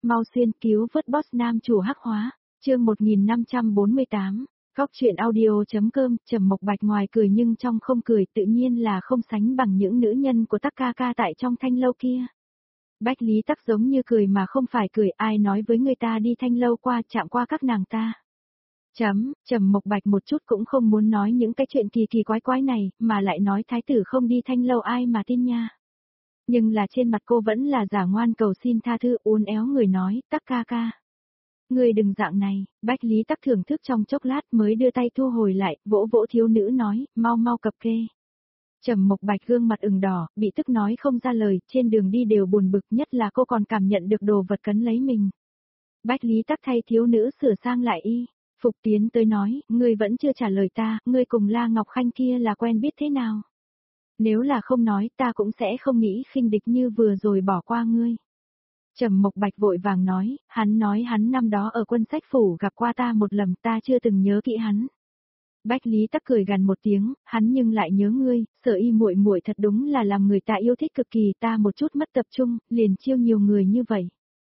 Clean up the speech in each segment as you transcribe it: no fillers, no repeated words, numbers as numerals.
mau xuyên cứu vớt boss nam chủ hắc hóa, chương 1548, góc chuyện audio.com, Trầm Mộc Bạch ngoài cười nhưng trong không cười tự nhiên là không sánh bằng những nữ nhân của Tắc ca ca tại trong thanh lâu kia. Bách Lý Tắc giống như cười mà không phải cười, ai nói với người ta đi thanh lâu qua chạm qua các nàng ta. Trầm Mộc Bạch một chút cũng không muốn nói những cái chuyện kỳ kỳ quái quái này, mà lại nói thái tử không đi thanh lâu ai mà tin nha. Nhưng là trên mặt cô vẫn là giả ngoan cầu xin tha thứ, uốn éo người nói, Tắc ca ca. Người đừng dạng này, Bách Lý Tắc thưởng thức trong chốc lát mới đưa tay thu hồi lại, vỗ vỗ thiếu nữ nói, mau mau cập kê. Trầm Mộc Bạch gương mặt ửng đỏ, bị tức nói không ra lời, trên đường đi đều buồn bực, nhất là cô còn cảm nhận được đồ vật cấn lấy mình. Bách Lý Tắc thay thiếu nữ sửa sang lại y, phục tiến tới nói, ngươi vẫn chưa trả lời ta, ngươi cùng La Ngọc Khanh kia là quen biết thế nào? Nếu là không nói ta cũng sẽ không nghĩ khinh địch như vừa rồi bỏ qua ngươi. Trầm Mộc Bạch vội vàng nói hắn năm đó ở quân sách phủ gặp qua ta một lần, ta chưa từng nhớ kỹ hắn. Bách Lý Tắc cười gằn một tiếng, hắn nhưng lại nhớ ngươi, Sở Y muội muội thật đúng là làm người ta yêu thích cực kỳ, ta một chút mất tập trung, liền chiêu nhiều người như vậy.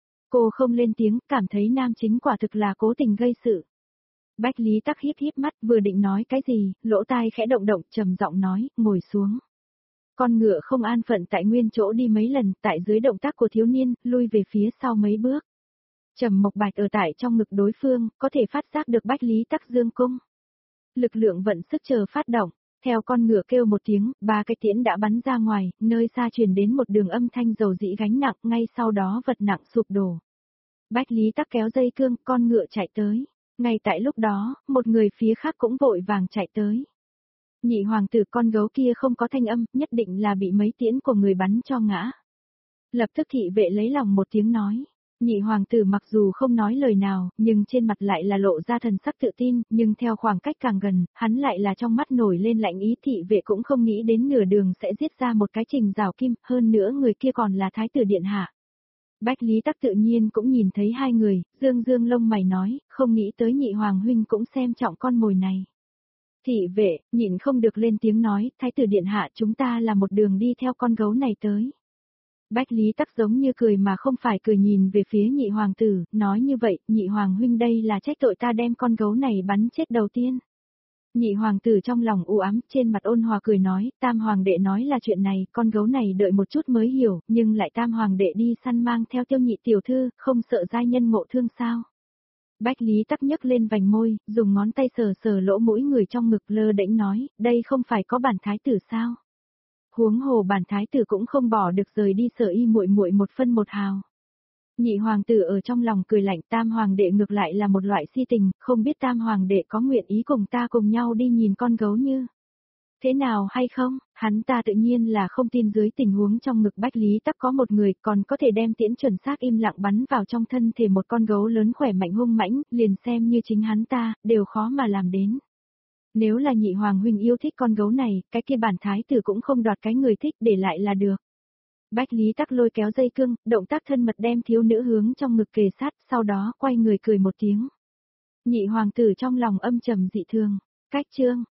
Cô không lên tiếng, cảm thấy nam chính quả thực là cố tình gây sự. Bách Lý Tắc híp híp mắt, vừa định nói cái gì, lỗ tai khẽ động động, trầm giọng nói, ngồi xuống. Con ngựa không an phận tại nguyên chỗ đi mấy lần, tại dưới động tác của thiếu niên, lui về phía sau mấy bước. Trầm Mộc Bạch ở tại trong ngực đối phương, có thể phát giác được Bách Lý Tắc dương cung. Lực lượng vận sức chờ phát động, theo con ngựa kêu một tiếng, ba cái tiễn đã bắn ra ngoài, nơi xa truyền đến một đường âm thanh dầu dĩ gánh nặng, ngay sau đó vật nặng sụp đổ. Bách Lý Tắc kéo dây cương, con ngựa chạy tới. Ngay tại lúc đó, một người phía khác cũng vội vàng chạy tới. Nhị hoàng tử, con gấu kia không có thanh âm, nhất định là bị mấy tiễn của người bắn cho ngã. Lập tức thị vệ lấy lòng một tiếng nói. Nhị hoàng tử mặc dù không nói lời nào, nhưng trên mặt lại là lộ ra thần sắc tự tin, nhưng theo khoảng cách càng gần, hắn lại là trong mắt nổi lên lạnh ý, thị vệ cũng không nghĩ đến nửa đường sẽ giết ra một cái Trình Giảo Kim, hơn nữa người kia còn là thái tử điện hạ. Bách Lý Tắc tự nhiên cũng nhìn thấy hai người, dương dương lông mày nói, không nghĩ tới nhị hoàng huynh cũng xem trọng con mồi này. Thị vệ, nhịn không được lên tiếng nói, thái tử điện hạ, chúng ta là một đường đi theo con gấu này tới. Bách Lý Tắc giống như cười mà không phải cười, nhìn về phía nhị hoàng tử, nói như vậy, nhị hoàng huynh đây là trách tội ta đem con gấu này bắn chết đầu tiên. Nhị hoàng tử trong lòng u ám, trên mặt ôn hòa cười nói, tam hoàng đệ nói là chuyện này, con gấu này đợi một chút mới hiểu, nhưng lại tam hoàng đệ đi săn mang theo Tiêu nhị tiểu thư, không sợ giai nhân ngộ thương sao. Bách Lý Tắc nhấc lên vành môi, dùng ngón tay sờ sờ lỗ mũi người trong ngực, lơ đễnh nói, đây không phải có bản thái tử sao? Huống hồ bản thái tử cũng không bỏ được rời đi Sở Y muội muội một phân một hào. Nhị hoàng tử ở trong lòng cười lạnh, tam hoàng đệ ngược lại là một loại si tình, không biết tam hoàng đệ có nguyện ý cùng ta cùng nhau đi nhìn con gấu như thế nào hay không? Hắn ta tự nhiên là không tin dưới tình huống trong ngực Bách Lý Tắc có một người còn có thể đem tiễn chuẩn xác im lặng bắn vào trong thân thể một con gấu lớn khỏe mạnh hung mãnh, liền xem như chính hắn ta, đều khó mà làm đến. Nếu là nhị hoàng huynh yêu thích con gấu này, cái kia bản thái tử cũng không đoạt cái người thích để lại là được. Bách Lý Tắc lôi kéo dây cương, động tác thân mật đem thiếu nữ hướng trong ngực kề sát, sau đó quay người cười một tiếng. Nhị hoàng tử trong lòng âm trầm dị thường, cách chương,